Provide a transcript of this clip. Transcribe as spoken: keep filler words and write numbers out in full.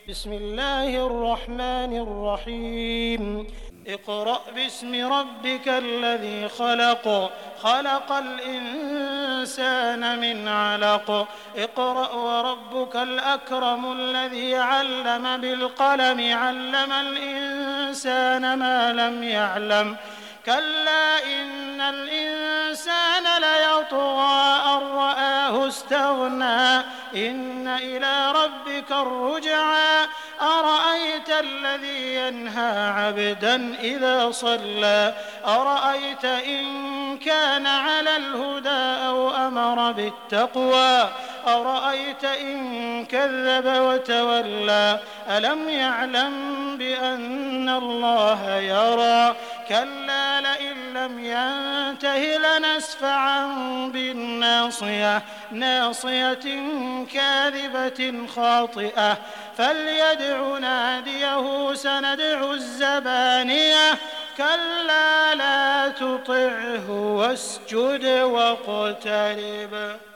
بسم الله الرحمن الرحيم اقرأ باسم ربك الذي خلق خلق الإنسان من علق اقرأ وربك الأكرم الذي علم بالقلم علم الإنسان ما لم يعلم كلا إن الإنسان ليطغى أن رآه استغنى إن إلى ربك الرجعى أرأيت الذي ينهى عبدا إذا صلى أرأيت إن كان على الهدى أو أمر بالتقوى أرأيت إن كذب وتولى ألم يعلم بأن الله يرى كلا لئن لم ينته لنسفعا بالناصية ناصية كاذبة خاطئة فليدع ناديه سندع الزبانية كلا لا تطعه واسجد واقترب.